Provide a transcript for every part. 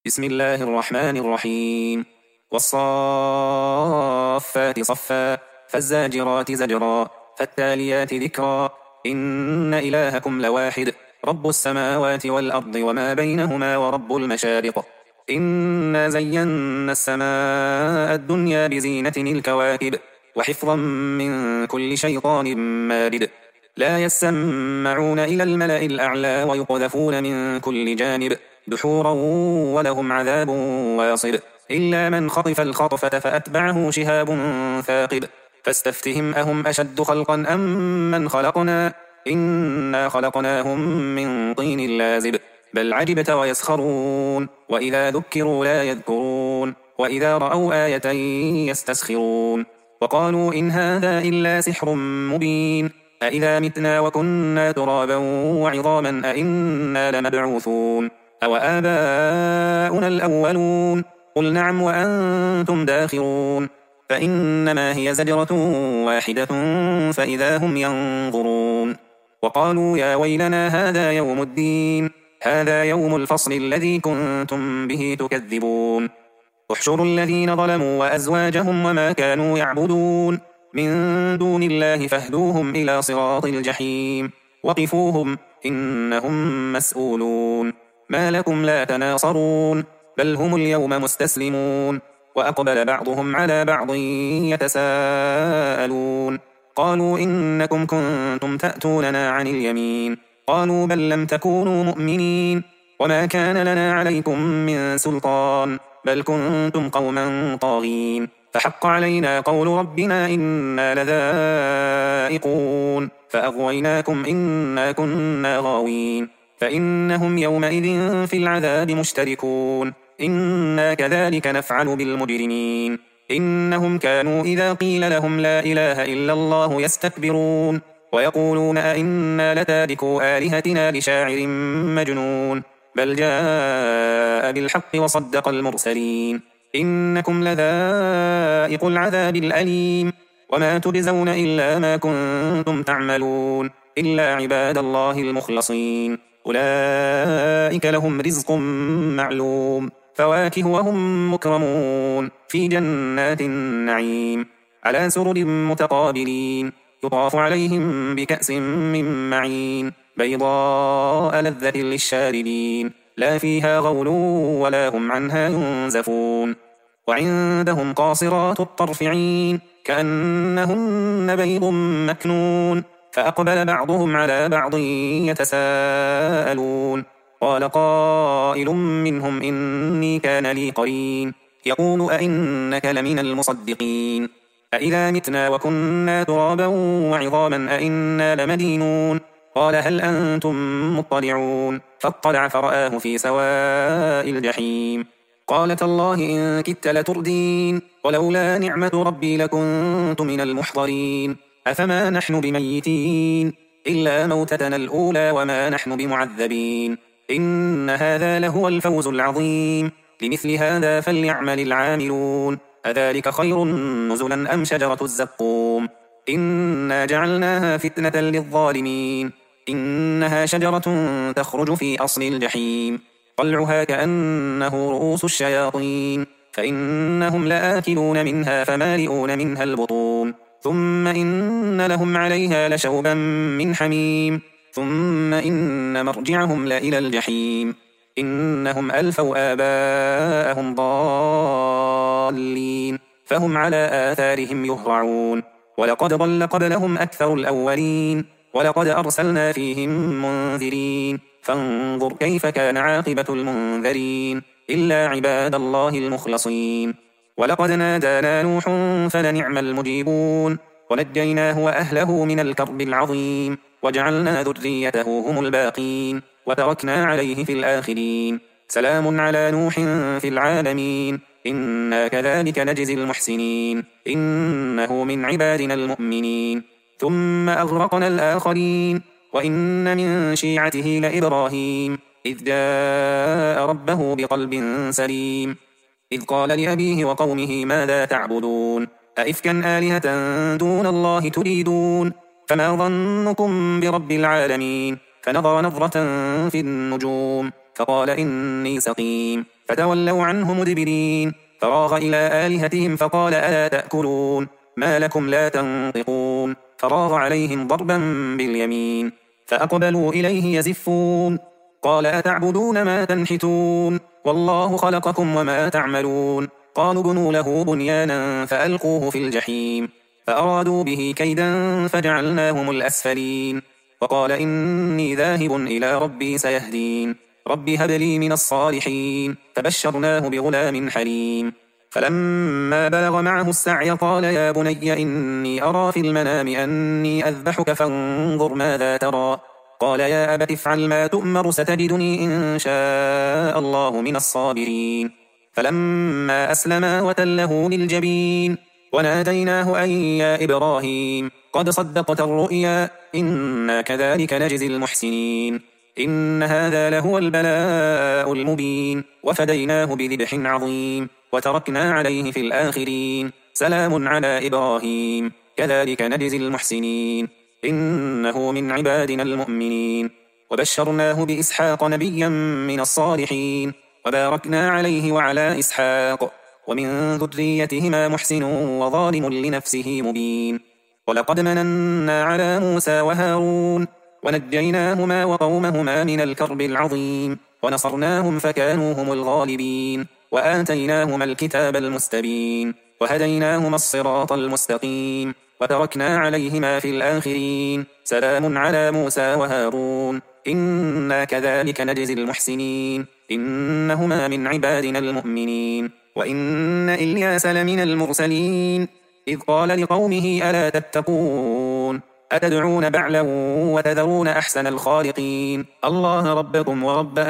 بسم الله الرحمن الرحيم. والصافات صفا فالزاجرات زجرا فالتاليات ذكرا إن إلهكم لواحد رب السماوات والأرض وما بينهما ورب المشارق. إنا زينا السماء الدنيا بزينة الكواكب وحفظا من كل شيطان مارد. لا يسمعون إلى الملأ الأعلى ويقذفون من كل جانب دحورا ولهم عذاب واصب. إلا من خطف الخطفة فأتبعه شهاب ثاقب. فاستفتهم أهم أشد خلقا أم من خلقنا إنا خلقناهم من طين لازب. بل عجبت ويسخرون وإذا ذكروا لا يذكرون وإذا رأوا آية يستسخرون وقالوا إن هذا إلا سحر مبين أإذا متنا وكنا ترابا وعظاما أإنا لمبعوثون أو آباؤنا الأولون قل نعم وأنتم داخرون. فإنما هي زجرة واحدة فإذا هم ينظرون. وقالوا يا ويلنا هذا يوم الدين هذا يوم الفصل الذي كنتم به تكذبون. احشروا الذين ظلموا وأزواجهم وما كانوا يعبدون من دون الله فاهدوهم إلى صراط الجحيم وقفوهم إنهم مسؤولون. ما لكم لا تناصرون بل هم اليوم مستسلمون. وأقبل بعضهم على بعض يتساءلون قالوا إنكم كنتم تأتوننا عن اليمين قالوا بل لم تكونوا مؤمنين وما كان لنا عليكم من سلطان بل كنتم قوما طاغين فحق علينا قول ربنا إنا لذائقون فأغويناكم إنا كنا غاوين. فإنهم يومئذ في العذاب مشتركون إنا كذلك نفعل بالمجرمين. إنهم كانوا إذا قيل لهم لا إله إلا الله يستكبرون ويقولون أئنا لتاركوا آلهتنا لشاعر مجنون بل جاء بالحق وصدق المرسلين. إنكم لذائق العذاب الأليم وما تجزون إلا ما كنتم تعملون إلا عباد الله المخلصين أولئك لهم رزق معلوم فواكه وهم مكرمون في جنات النعيم على سرر متقابلين يطاف عليهم بكأس من معين بيضاء لذة للشاربين لا فيها غول ولا هم عنها ينزفون. وعندهم قاصرات الطرف عين كأنهن بيض مكنون فأقبل بعضهم على بعض يتساءلون قال قائل منهم إني كان لي قرين يقول أئنك لمن المصدقين أإذا متنا وكنا ترابا وعظاما أئنا لمدينون قال هل أنتم مطلعون فاطلع فرآه في سواء الجحيم قال تالله إن كدت لتردين ولولا نعمة ربي لكنت من المحضرين أفما نحن بميتين إلا موتتنا الأولى وما نحن بمعذبين إن هذا لهو الفوز العظيم لمثل هذا فليعمل العاملون أذلك خير نزلا أم شجرة الزقوم إنا جعلناها فتنة للظالمين إنها شجرة تخرج في أصل الجحيم طلعها كأنه رؤوس الشياطين فإنهم لآكلون منها فمالئون منها البطون ثم إن لهم عليها لشوبا من حميم ثم إن مرجعهم لإلى الجحيم إنهم ألفوا آباءهم ضالين فهم على آثارهم يهرعون ولقد ضل قبلهم أكثر الأولين ولقد أرسلنا فيهم منذرين فانظر كيف كان عاقبة المنذرين إلا عباد الله المخلصين. ولقد نادانا نوح فلنعم المجيبون ونجيناه وأهله من الكرب العظيم وجعلنا ذريته هم الباقين وتركنا عليه في الآخرين سلام على نوح في العالمين إنا كذلك نجزي المحسنين إنه من عبادنا المؤمنين. ثم أغرقنا الآخرين وإن من شيعته لإبراهيم إذ جاء ربه بقلب سليم إذ قال لأبيه وقومه ماذا تعبدون أئفكا آلهة دون الله تريدون فما ظنكم برب العالمين فنظر نظرة في النجوم فقال إني سقيم فتولوا عنه مدبرين. فراغ إلى آلهتهم فقال ألا تأكلون ما لكم لا تنطقون. فراغ عليهم ضربا باليمين فأقبلوا إليه يزفون. قال أتعبدون ما تنحتون والله خلقكم وما تعملون. قالوا بنوا له بنيانا فألقوه في الجحيم. فأرادوا به كيدا فجعلناهم الأسفلين. وقال إني ذاهب إلى ربي سيهدين. رب هب لي من الصالحين. فبشرناه بغلام حليم. فلما بلغ معه السعي قال يا بني إني أرى في المنام أني أذبحك فانظر ماذا ترى. قال يا أبت افعل ما تؤمر ستجدني إن شاء الله من الصابرين. فلما أسلما وتله للجبين وناديناه أن يا إبراهيم قد صدقت الرؤيا إنا كذلك نجزي المحسنين. إن هذا لهو البلاء المبين. وفديناه بذبح عظيم وتركنا عليه في الآخرين. سلام على إبراهيم كذلك نجزي المحسنين إنه من عبادنا المؤمنين. وبشرناه بإسحاق نبيا من الصالحين. وباركنا عليه وعلى إسحاق ومن ذريتهما محسن وظالم لنفسه مبين. ولقد مننا على موسى وهارون ونجيناهما وقومهما من الكرب العظيم. ونصرناهم فكانوا هم الغالبين. وآتيناهما الكتاب المستبين وهديناهما الصراط المستقيم. وتركنا عليهما في الآخرين. سلام على موسى وهارون إنا كذلك نجزي المحسنين إنهما من عبادنا المؤمنين. وإن إلياس لمن المرسلين إذ قال لقومه ألا تتقون أتدعون بعلا وتذرون أحسن الخالقين الله ربكم ورب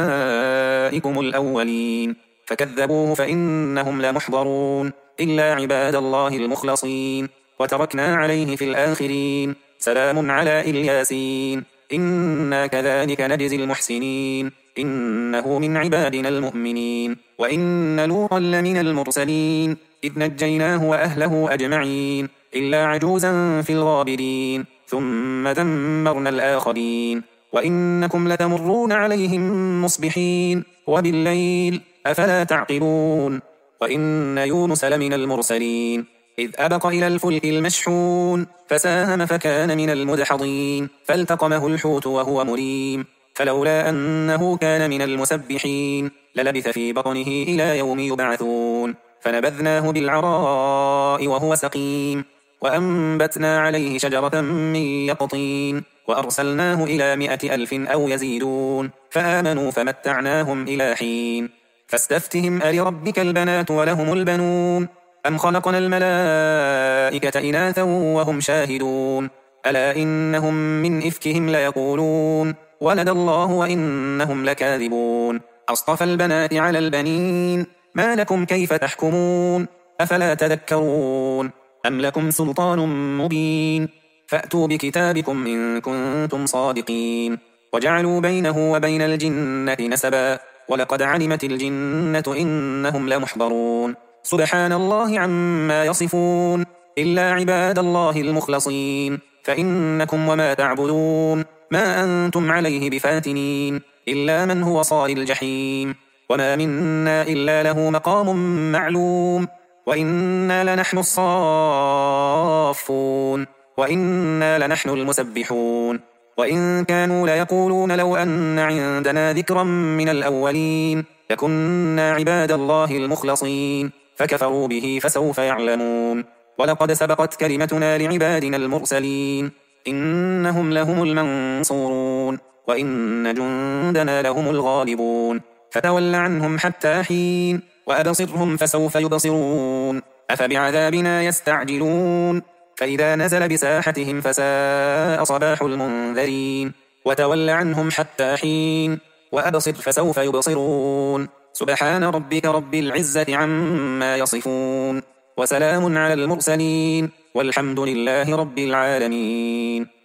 آبائكم الأولين. فكذبوه فإنهم لمحضرون إلا عباد الله المخلصين. وتركنا عليه في الآخرين. سلام على إلياسين إنا كذلك نجزي المحسنين إنه من عبادنا المؤمنين. وإن لوطا لمن المرسلين إذ نجيناه وأهله أجمعين إلا عجوزا في الغابرين ثم دمرنا الآخرين. وإنكم لتمرون عليهم مصبحين وبالليل أفلا تعقلون. وإن يونس لمن المرسلين إذ أبق إلى الفلك المشحون فساهم فكان من المدحضين فالتقمه الحوت وهو مليم. فلولا أنه كان من المسبحين للبث في بطنه إلى يوم يبعثون. فنبذناه بالعراء وهو سقيم. وأنبتنا عليه شجرة من يقطين وأرسلناه إلى 100,000 أو يزيدون فآمنوا فمتعناهم إلى حين. فاستفتهم ألربك البنات ولهم البنون أم خلقنا الملائكة إناثا وهم شاهدون ألا إنهم من إفكهم ليقولون ولد الله وإنهم لكاذبون. أصطفى البنات على البنين ما لكم كيف تحكمون أفلا تذكرون أم لكم سلطان مبين فأتوا بكتابكم إن كنتم صادقين. وجعلوا بينه وبين الجنة نسبا ولقد علمت الجنة إنهم لمحضرون. سبحان الله عما يصفون إلا عباد الله المخلصين فإنكم وما تعبدون ما أنتم عليه بفاتنين إلا من هو صال الجحيم. وما منا إلا له مقام معلوم وإنا لنحن الصافون وإنا لنحن المسبحون. وإن كانوا ليقولون لو أن عندنا ذكرا من الأولين لكنا عباد الله المخلصين فكفروا به فسوف يعلمون. ولقد سبقت كلمتنا لعبادنا المرسلين إنهم لهم المنصورون وإن جندنا لهم الغالبون. فتول عنهم حتى حين وأبصرهم فسوف يبصرون أفبعذابنا يستعجلون فإذا نزل بساحتهم فساء صباح المنذرين. وتول عنهم حتى حين وأبصر فسوف يبصرون سبحان ربك رب العزة عما يصفون وسلام على المرسلين والحمد لله رب العالمين.